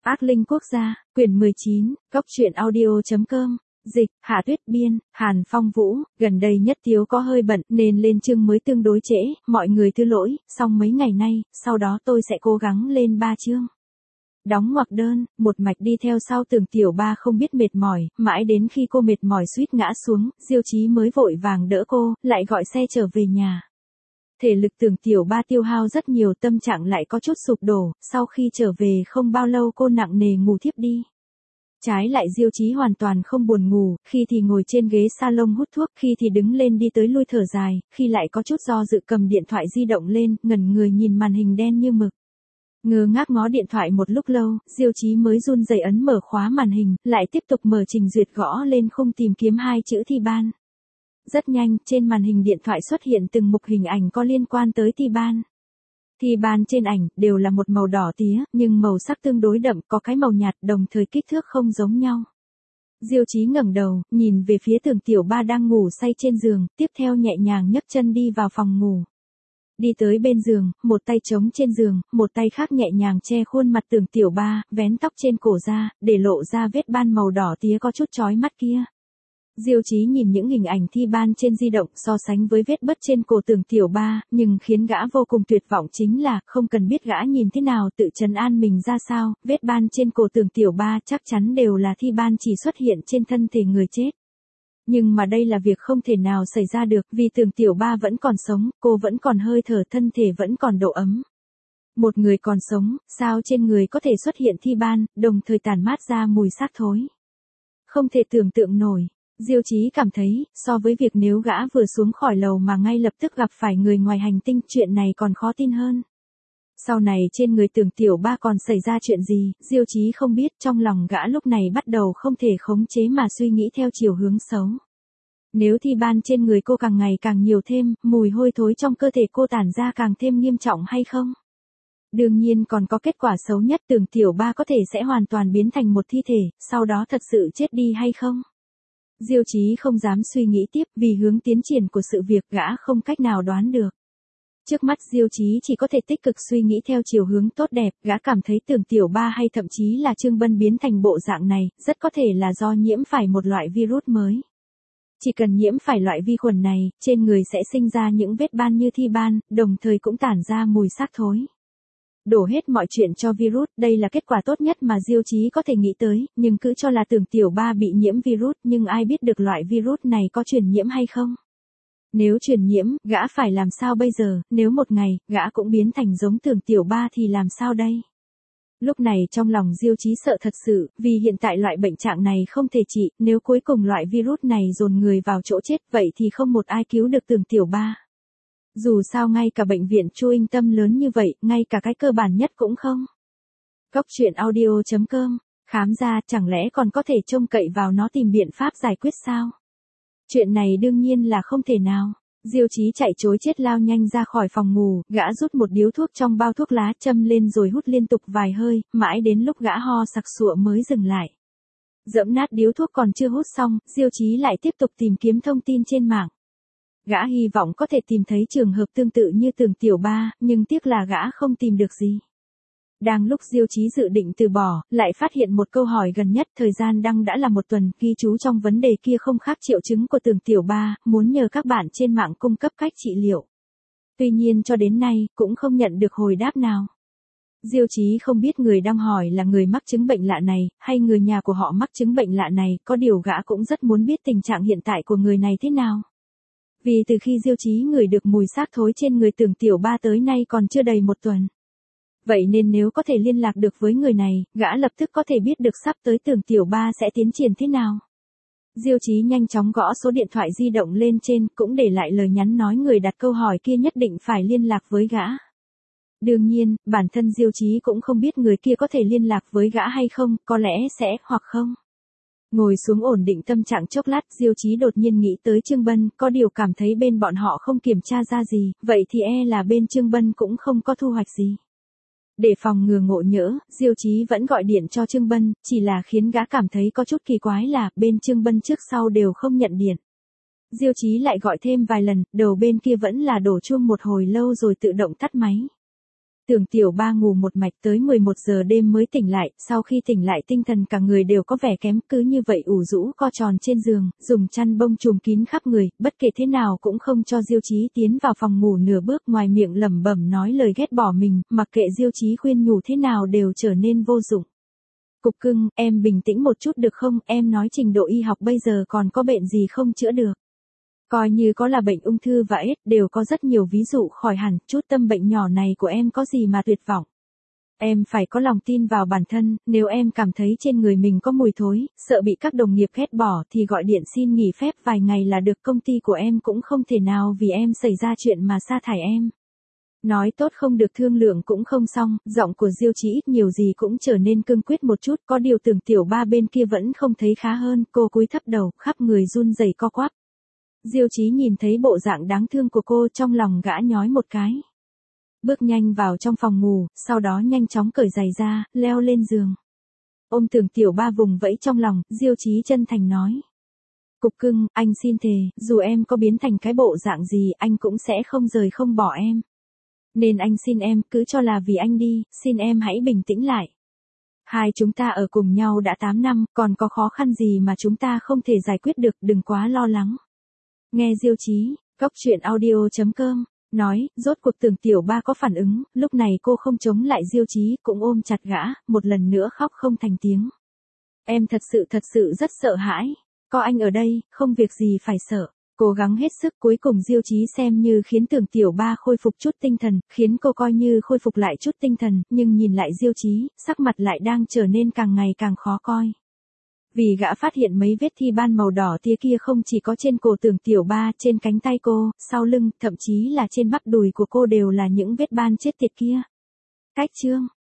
Ác Linh Quốc gia, quyển 19, góc truyện audio.com, dịch, Hạ Tuyết biên, Hàn Phong Vũ, gần đây Nhất Tiếu có hơi bận nên lên chương mới tương đối trễ, mọi người thứ lỗi, xong mấy ngày nay, sau đó tôi sẽ cố gắng lên 3 chương. Đóng ngoặc đơn, một mạch đi theo sau Tưởng Tiểu Ba không biết mệt mỏi, mãi đến khi cô mệt mỏi suýt ngã xuống, Diêu Chí mới vội vàng đỡ cô, lại gọi xe trở về nhà. Thể lực Tưởng Tiểu Ba tiêu hao rất nhiều, tâm trạng lại có chút sụp đổ, sau khi trở về không bao lâu cô nặng nề ngủ thiếp đi. Trái lại Diêu Chí hoàn toàn không buồn ngủ, khi thì ngồi trên ghế salon hút thuốc, khi thì đứng lên đi tới lui thở dài, khi lại có chút do dự cầm điện thoại di động lên, ngẩn người nhìn màn hình đen như mực. Ngơ ngác ngó điện thoại một lúc lâu, Diêu Chí mới run rẩy ấn mở khóa màn hình, lại tiếp tục mở trình duyệt gõ lên khung tìm kiếm hai chữ Thi Ban. Rất nhanh, trên màn hình điện thoại xuất hiện từng mục hình ảnh có liên quan tới Thi Ban. Thi Ban trên ảnh, đều là một màu đỏ tía, nhưng màu sắc tương đối đậm, có cái màu nhạt, đồng thời kích thước không giống nhau. Diêu Chí ngẩng đầu, nhìn về phía Tưởng Tiểu Ba đang ngủ say trên giường, tiếp theo nhẹ nhàng nhấc chân đi vào phòng ngủ. Đi tới bên giường, một tay chống trên giường, một tay khác nhẹ nhàng che khuôn mặt Tưởng Tiểu Ba, vén tóc trên cổ ra, để lộ ra vết ban màu đỏ tía có chút chói mắt kia. Diêu Chí nhìn những hình ảnh Thi Ban trên di động so sánh với vết bứt trên cổ Tưởng Tiểu Ba, nhưng khiến gã vô cùng tuyệt vọng chính là, không cần biết gã nhìn thế nào tự trấn an mình ra sao, vết ban trên cổ Tưởng Tiểu Ba chắc chắn đều là Thi Ban chỉ xuất hiện trên thân thể người chết. Nhưng mà đây là việc không thể nào xảy ra được, vì Tưởng Tiểu Ba vẫn còn sống, cô vẫn còn hơi thở, thân thể vẫn còn độ ấm. Một người còn sống, sao trên người có thể xuất hiện Thi Ban, đồng thời tản mát ra mùi xác thối. Không thể tưởng tượng nổi. Diêu Chí cảm thấy, so với việc nếu gã vừa xuống khỏi lầu mà ngay lập tức gặp phải người ngoài hành tinh, chuyện này còn khó tin hơn. Sau này trên người Tưởng Tiểu Ba còn xảy ra chuyện gì, Diêu Chí không biết, trong lòng gã lúc này bắt đầu không thể khống chế mà suy nghĩ theo chiều hướng xấu. Nếu Thi Ban trên người cô càng ngày càng nhiều thêm, mùi hôi thối trong cơ thể cô tản ra càng thêm nghiêm trọng hay không? Đương nhiên còn có kết quả xấu nhất, Tưởng Tiểu Ba có thể sẽ hoàn toàn biến thành một thi thể, sau đó thật sự chết đi hay không? Diêu Chí không dám suy nghĩ tiếp, vì hướng tiến triển của sự việc gã không cách nào đoán được. Trước mắt Diêu Chí chỉ có thể tích cực suy nghĩ theo chiều hướng tốt đẹp, gã cảm thấy Tưởng Tiểu Ba hay thậm chí là Trương Bân biến thành bộ dạng này, rất có thể là do nhiễm phải một loại virus mới. Chỉ cần nhiễm phải loại vi khuẩn này, trên người sẽ sinh ra những vết ban như Thi Ban, đồng thời cũng tản ra mùi xác thối. Đổ hết mọi chuyện cho virus, đây là kết quả tốt nhất mà Diêu Chí có thể nghĩ tới, nhưng cứ cho là Tưởng Tiểu Ba bị nhiễm virus, nhưng ai biết được loại virus này có truyền nhiễm hay không? Nếu truyền nhiễm, gã phải làm sao bây giờ, nếu một ngày, gã cũng biến thành giống Tưởng Tiểu Ba thì làm sao đây? Lúc này trong lòng Diêu Chí sợ thật sự, vì hiện tại loại bệnh trạng này không thể trị, nếu cuối cùng loại virus này dồn người vào chỗ chết, vậy thì không một ai cứu được Tưởng Tiểu Ba. Dù sao ngay cả bệnh viện Chu Yên Tâm lớn như vậy, ngay cả cái cơ bản nhất cũng không. Góc truyện audio.com, khám ra chẳng lẽ còn có thể trông cậy vào nó tìm biện pháp giải quyết sao? Chuyện này đương nhiên là không thể nào. Diêu Chí chạy trối chết lao nhanh ra khỏi phòng ngủ, gã rút một điếu thuốc trong bao thuốc lá châm lên rồi hút liên tục vài hơi, mãi đến lúc gã ho sặc sụa mới dừng lại. Dẫm nát điếu thuốc còn chưa hút xong, Diêu Chí lại tiếp tục tìm kiếm thông tin trên mạng. Gã hy vọng có thể tìm thấy trường hợp tương tự như Tưởng Tiểu Ba, nhưng tiếc là gã không tìm được gì. Đang lúc Diêu Chí dự định từ bỏ, lại phát hiện một câu hỏi gần nhất, thời gian đăng đã là một tuần, ghi chú trong vấn đề kia không khác triệu chứng của Tưởng Tiểu Ba, muốn nhờ các bạn trên mạng cung cấp cách trị liệu. Tuy nhiên cho đến nay, cũng không nhận được hồi đáp nào. Diêu Chí không biết người đang hỏi là người mắc chứng bệnh lạ này, hay người nhà của họ mắc chứng bệnh lạ này, có điều gã cũng rất muốn biết tình trạng hiện tại của người này thế nào. Vì từ khi Diêu Chí ngửi được mùi xác thối trên người Tưởng Tiểu Ba tới nay còn chưa đầy một tuần. Vậy nên nếu có thể liên lạc được với người này, gã lập tức có thể biết được sắp tới Tưởng Tiểu Ba sẽ tiến triển thế nào. Diêu Chí nhanh chóng gõ số điện thoại di động lên trên, cũng để lại lời nhắn nói người đặt câu hỏi kia nhất định phải liên lạc với gã. Đương nhiên, bản thân Diêu Chí cũng không biết người kia có thể liên lạc với gã hay không, có lẽ sẽ, hoặc không. Ngồi xuống ổn định tâm trạng chốc lát, Diêu Chí đột nhiên nghĩ tới Trương Bân, có điều cảm thấy bên bọn họ không kiểm tra ra gì, vậy thì là bên Trương Bân cũng không có thu hoạch gì. Để phòng ngừa ngộ nhỡ, Diêu Chí vẫn gọi điện cho Trương Bân, chỉ là khiến gã cảm thấy có chút kỳ quái là, bên Trương Bân trước sau đều không nhận điện. Diêu Chí lại gọi thêm vài lần, đầu bên kia vẫn là đổ chuông một hồi lâu rồi tự động tắt máy. Tưởng Tiểu Ba ngủ một mạch tới 11 giờ đêm mới tỉnh lại, sau khi tỉnh lại tinh thần cả người đều có vẻ kém, cứ như vậy ủ rũ co tròn trên giường, dùng chăn bông trùm kín khắp người, bất kể thế nào cũng không cho Diêu Chí tiến vào phòng ngủ nửa bước, ngoài miệng lẩm bẩm nói lời ghét bỏ mình, mặc kệ Diêu Chí khuyên nhủ thế nào đều trở nên vô dụng. Cục cưng, em bình tĩnh một chút được không, em nói trình độ y học bây giờ còn có bệnh gì không chữa được. Coi như có là bệnh ung thư và AIDS đều có rất nhiều ví dụ khỏi hẳn, chút tâm bệnh nhỏ này của em có gì mà tuyệt vọng. Em phải có lòng tin vào bản thân, nếu em cảm thấy trên người mình có mùi thối, sợ bị các đồng nghiệp ghét bỏ thì gọi điện xin nghỉ phép vài ngày là được, công ty của em cũng không thể nào vì em xảy ra chuyện mà sa thải em. Nói tốt không được thương lượng cũng không xong, giọng của Diêu Chí ít nhiều gì cũng trở nên cương quyết một chút, có điều Tưởng Tiểu Ba bên kia vẫn không thấy khá hơn, cô cúi thấp đầu, khắp người run rẩy co quắp. Diêu Chí nhìn thấy bộ dạng đáng thương của cô trong lòng gã nhói một cái. Bước nhanh vào trong phòng ngủ, sau đó nhanh chóng cởi giày ra, leo lên giường. Ôm Tưởng Tiểu Ba vùng vẫy trong lòng, Diêu Chí chân thành nói. Cục cưng, anh xin thề, dù em có biến thành cái bộ dạng gì anh cũng sẽ không rời không bỏ em. Nên anh xin em, cứ cho là vì anh đi, xin em hãy bình tĩnh lại. Hai chúng ta ở cùng nhau đã 8 năm, còn có khó khăn gì mà chúng ta không thể giải quyết được, đừng quá lo lắng. Nghe Diêu Chí, coctruyện.audio.com, nói, rốt cuộc Tưởng Tiểu Ba có phản ứng, lúc này cô không chống lại Diêu Chí, cũng ôm chặt gã, một lần nữa khóc không thành tiếng. Em thật sự rất sợ hãi, có anh ở đây, không việc gì phải sợ. Cố gắng hết sức, cuối cùng Diêu Chí xem như khiến Tưởng Tiểu Ba khôi phục chút tinh thần, khiến cô coi như khôi phục lại chút tinh thần, nhưng nhìn lại Diêu Chí, sắc mặt lại đang trở nên càng ngày càng khó coi. Vì gã phát hiện mấy vết thi ban màu đỏ tía kia không chỉ có trên cổ Tưởng Tiểu Ba, trên cánh tay cô, sau lưng, thậm chí là trên bắp đùi của cô đều là những vết ban chết tiệt kia. Cách chương